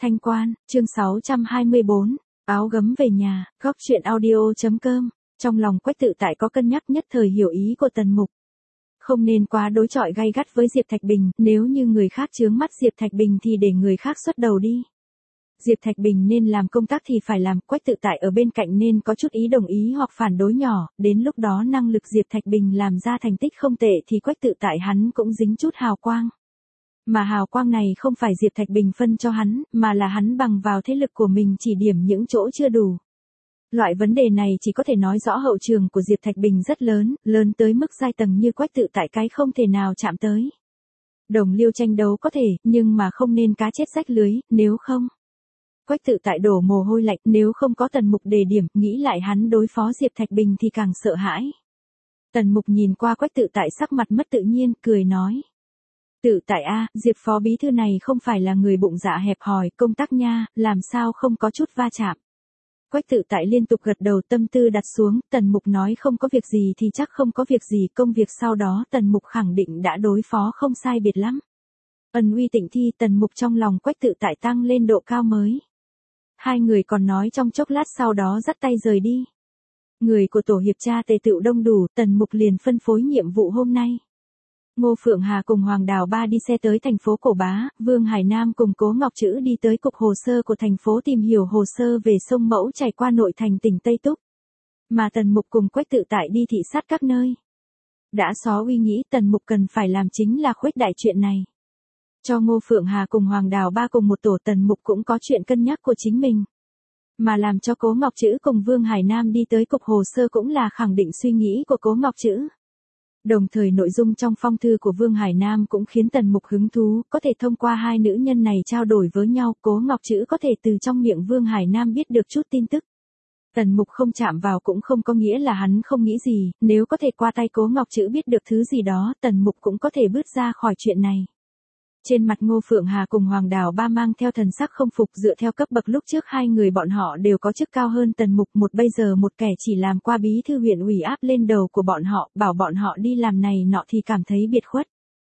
Thanh Quan, chương 624, áo gấm về nhà, góc chuyện audio.com. Trong lòng Quách Tự Tại có cân nhắc, nhất thời hiểu ý của Tần Mục. Không nên quá đối chọi gay gắt với Diệp Thạch Bình, nếu như người khác chướng mắt Diệp Thạch Bình thì để người khác xuất đầu đi. Diệp Thạch Bình nên làm công tác thì phải làm, Quách Tự Tại ở bên cạnh nên có chút ý đồng ý hoặc phản đối nhỏ, đến lúc đó năng lực Diệp Thạch Bình làm ra thành tích không tệ thì Quách Tự Tại hắn cũng dính chút hào quang. Mà hào quang này không phải Diệp Thạch Bình phân cho hắn, mà là hắn bằng vào thế lực của mình chỉ điểm những chỗ chưa đủ. Loại vấn đề này chỉ có thể nói rõ hậu trường của Diệp Thạch Bình rất lớn, lớn tới mức giai tầng như Quách Tự Tại cái không thể nào chạm tới. Đồng liêu tranh đấu có thể, nhưng mà không nên cá chết rách lưới, nếu không. Quách Tự Tại đổ mồ hôi lạnh, nếu không có Tần Mục đề điểm, nghĩ lại hắn đối phó Diệp Thạch Bình thì càng sợ hãi. Tần Mục nhìn qua Quách Tự Tại sắc mặt mất tự nhiên, cười nói. Tự Tại a, Diệp phó bí thư này không phải là người bụng dạ hẹp hòi, công tác nha, làm sao không có chút va chạm. Quách Tự Tại liên tục gật đầu, tâm tư đặt xuống, Tần Mục nói không có việc gì thì chắc không có việc gì, công việc sau đó Tần Mục khẳng định đã đối phó không sai biệt lắm. Ân uy tịnh thi, Tần Mục trong lòng Quách Tự Tại tăng lên độ cao mới. Hai người còn nói trong chốc lát sau đó dắt tay rời đi. Người của tổ hiệp tra tề tựu đông đủ, Tần Mục liền phân phối nhiệm vụ hôm nay. Ngô Phượng Hà cùng Hoàng Đào Ba đi xe tới thành phố Cổ Bá, Vương Hải Nam cùng Cố Ngọc Trữ đi tới cục hồ sơ của thành phố tìm hiểu hồ sơ về sông Mẫu chảy qua nội thành tỉnh Tây Túc. Mà Tần Mục cùng Quách Tự Tại đi thị sát các nơi. Đã xó uy nghĩ Tần Mục cần phải làm chính là khuếch đại chuyện này. Cho Ngô Phượng Hà cùng Hoàng Đào Ba cùng một tổ, Tần Mục cũng có chuyện cân nhắc của chính mình. Mà làm cho Cố Ngọc Trữ cùng Vương Hải Nam đi tới cục hồ sơ cũng là khẳng định suy nghĩ của Cố Ngọc Trữ. Đồng thời nội dung trong phong thư của Vương Hải Nam cũng khiến Tần Mục hứng thú, có thể thông qua hai nữ nhân này trao đổi với nhau, Cố Ngọc Trữ có thể từ trong miệng Vương Hải Nam biết được chút tin tức. Tần Mục không chạm vào cũng không có nghĩa là hắn không nghĩ gì, nếu có thể qua tay Cố Ngọc Trữ biết được thứ gì đó, Tần Mục cũng có thể bước ra khỏi chuyện này. Trên mặt Ngô Phượng Hà cùng Hoàng Đào Ba mang theo thần sắc không phục, dựa theo cấp bậc lúc trước hai người bọn họ đều có chức cao hơn Tần Mục một, bây giờ một kẻ chỉ làm qua bí thư huyện ủy áp lên đầu của bọn họ, bảo bọn họ đi làm này nọ thì cảm thấy biệt khuất.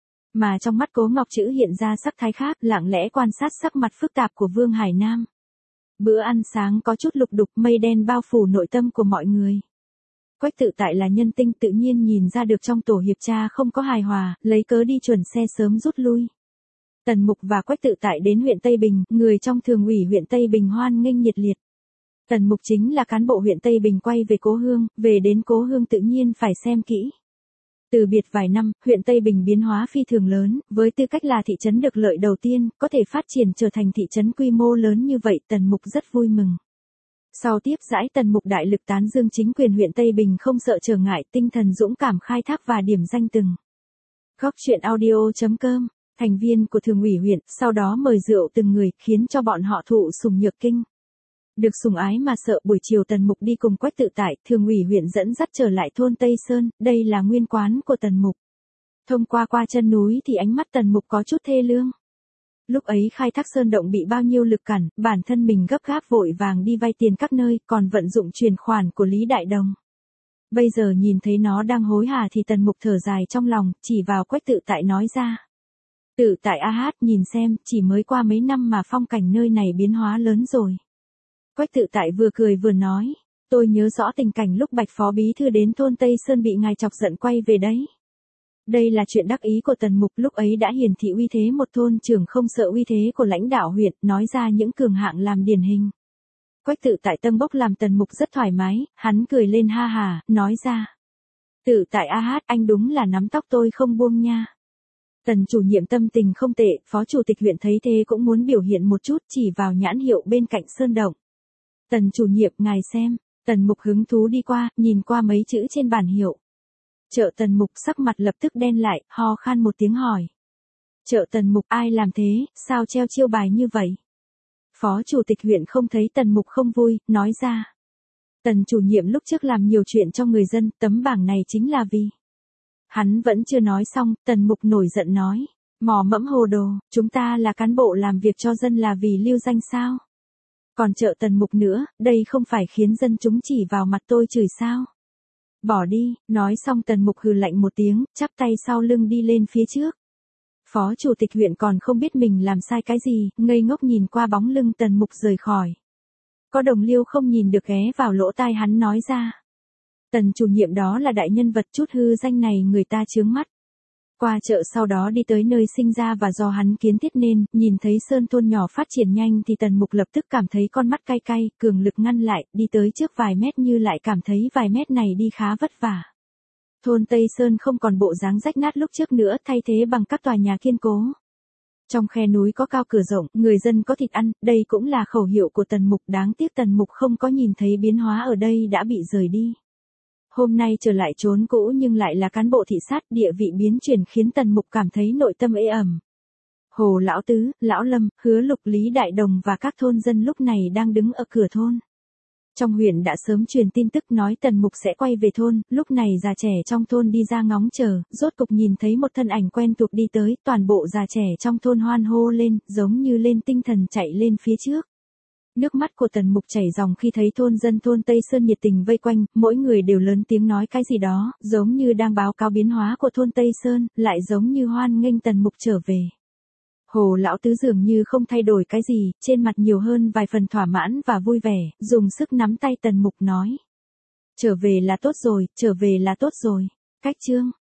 Mà trong mắt Cố Ngọc Trữ hiện ra sắc thái khác, lặng lẽ quan sát sắc mặt phức tạp của Vương Hải Nam. Bữa ăn sáng có chút lục đục, mây đen bao phủ nội tâm của mọi người. Quách Tự Tại là nhân tinh, tự nhiên nhìn ra được trong tổ hiệp tra không có hài hòa, lấy cớ đi chuẩn xe sớm rút lui. Tần Mục và Quách Tự Tại đến huyện Tây Bình, người trong thường ủy huyện Tây Bình hoan nghênh nhiệt liệt. Tần Mục chính là cán bộ huyện Tây Bình quay về cố hương, về đến cố hương tự nhiên phải xem kỹ. Từ biệt vài năm, huyện Tây Bình biến hóa phi thường lớn, với tư cách là thị trấn được lợi đầu tiên, có thể phát triển trở thành thị trấn quy mô lớn như vậy, Tần Mục rất vui mừng. Sau tiếp đãi, Tần Mục đại lực tán dương chính quyền huyện Tây Bình không sợ trở ngại, tinh thần dũng cảm khai thác và điểm danh từng. Góc chuyện audio.com. Thành viên của thường ủy huyện, sau đó mời rượu từng người, khiến cho bọn họ thụ sủng nhược kinh. Được sủng ái mà sợ, buổi chiều Tần Mục đi cùng Quách Tự Tại, thường ủy huyện dẫn dắt trở lại thôn Tây Sơn, đây là nguyên quán của Tần Mục. Thông qua chân núi thì ánh mắt Tần Mục có chút thê lương. Lúc ấy khai thác sơn động bị bao nhiêu lực cản, bản thân mình gấp gáp vội vàng đi vay tiền các nơi, còn vận dụng truyền khoản của Lý Đại Đồng. Bây giờ nhìn thấy nó đang hối hả thì Tần Mục thở dài trong lòng, chỉ vào Quách Tự Tại nói ra. Tự Tại a hát, nhìn xem, chỉ mới qua mấy năm mà phong cảnh nơi này biến hóa lớn rồi. Quách Tự Tại vừa cười vừa nói, tôi nhớ rõ tình cảnh lúc Bạch phó bí thư đến thôn Tây Sơn bị ngài chọc giận quay về đấy. Đây là chuyện đắc ý của Tần Mục, lúc ấy đã hiển thị uy thế một thôn trưởng không sợ uy thế của lãnh đạo huyện, nói ra những cường hạng làm điển hình. Quách Tự Tại tâm bốc làm Tần Mục rất thoải mái, hắn cười lên ha hà, nói ra. Tự Tại a hát, anh đúng là nắm tóc tôi không buông nha. Tần chủ nhiệm tâm tình không tệ, phó chủ tịch huyện thấy thế cũng muốn biểu hiện một chút, chỉ vào nhãn hiệu bên cạnh sơn động. Tần chủ nhiệm, ngài xem. Tần Mục hứng thú đi qua, nhìn qua mấy chữ trên bản hiệu. Chợ Tần Mục sắc mặt lập tức đen lại, ho khan một tiếng hỏi. Chợ Tần Mục, ai làm thế, sao treo chiêu bài như vậy? Phó chủ tịch huyện không thấy Tần Mục không vui, nói ra. Tần chủ nhiệm lúc trước làm nhiều chuyện cho người dân, tấm bảng này chính là vì. Hắn vẫn chưa nói xong, Tần Mục nổi giận nói. Mò mẫm hồ đồ, chúng ta là cán bộ làm việc cho dân là vì lưu danh sao? Còn chợ Tần Mục nữa, đây không phải khiến dân chúng chỉ vào mặt tôi chửi sao? Bỏ đi, nói xong Tần Mục hừ lạnh một tiếng, chắp tay sau lưng đi lên phía trước. Phó chủ tịch huyện còn không biết mình làm sai cái gì, ngây ngốc nhìn qua bóng lưng Tần Mục rời khỏi. Có đồng liêu không nhìn được ghé vào lỗ tai hắn nói ra. Tần chủ nhiệm đó là đại nhân vật, chút hư danh này người ta chướng mắt. Qua chợ sau đó đi tới nơi sinh ra và do hắn kiến thiết nên, nhìn thấy sơn thôn nhỏ phát triển nhanh thì Tần Mục lập tức cảm thấy con mắt cay cay, cường lực ngăn lại, đi tới trước vài mét như lại cảm thấy vài mét này đi khá vất vả. Thôn Tây Sơn không còn bộ dáng rách nát lúc trước nữa, thay thế bằng các tòa nhà kiên cố. Trong khe núi có cao cửa rộng, người dân có thịt ăn, đây cũng là khẩu hiệu của Tần Mục, đáng tiếc Tần Mục không có nhìn thấy biến hóa ở đây đã bị rời đi. Hôm nay trở lại chốn cũ nhưng lại là cán bộ thị sát, địa vị biến chuyển khiến Tần Mục cảm thấy nội tâm ê ẩm. Hồ Lão Tứ, Lão Lâm, Hứa Lục, Lý Đại Đồng và các thôn dân lúc này đang đứng ở cửa thôn. Trong huyện đã sớm truyền tin tức nói Tần Mục sẽ quay về thôn, lúc này già trẻ trong thôn đi ra ngóng chờ, rốt cục nhìn thấy một thân ảnh quen thuộc đi tới, toàn bộ già trẻ trong thôn hoan hô lên, giống như lên tinh thần chạy lên phía trước. Nước mắt của Tần Mục chảy ròng khi thấy thôn dân thôn Tây Sơn nhiệt tình vây quanh, mỗi người đều lớn tiếng nói cái gì đó, giống như đang báo cáo biến hóa của thôn Tây Sơn, lại giống như hoan nghênh Tần Mục trở về. Hồ Lão Tứ dường như không thay đổi cái gì, trên mặt nhiều hơn vài phần thỏa mãn và vui vẻ, dùng sức nắm tay Tần Mục nói. Trở về là tốt rồi, trở về là tốt rồi. Cách chương.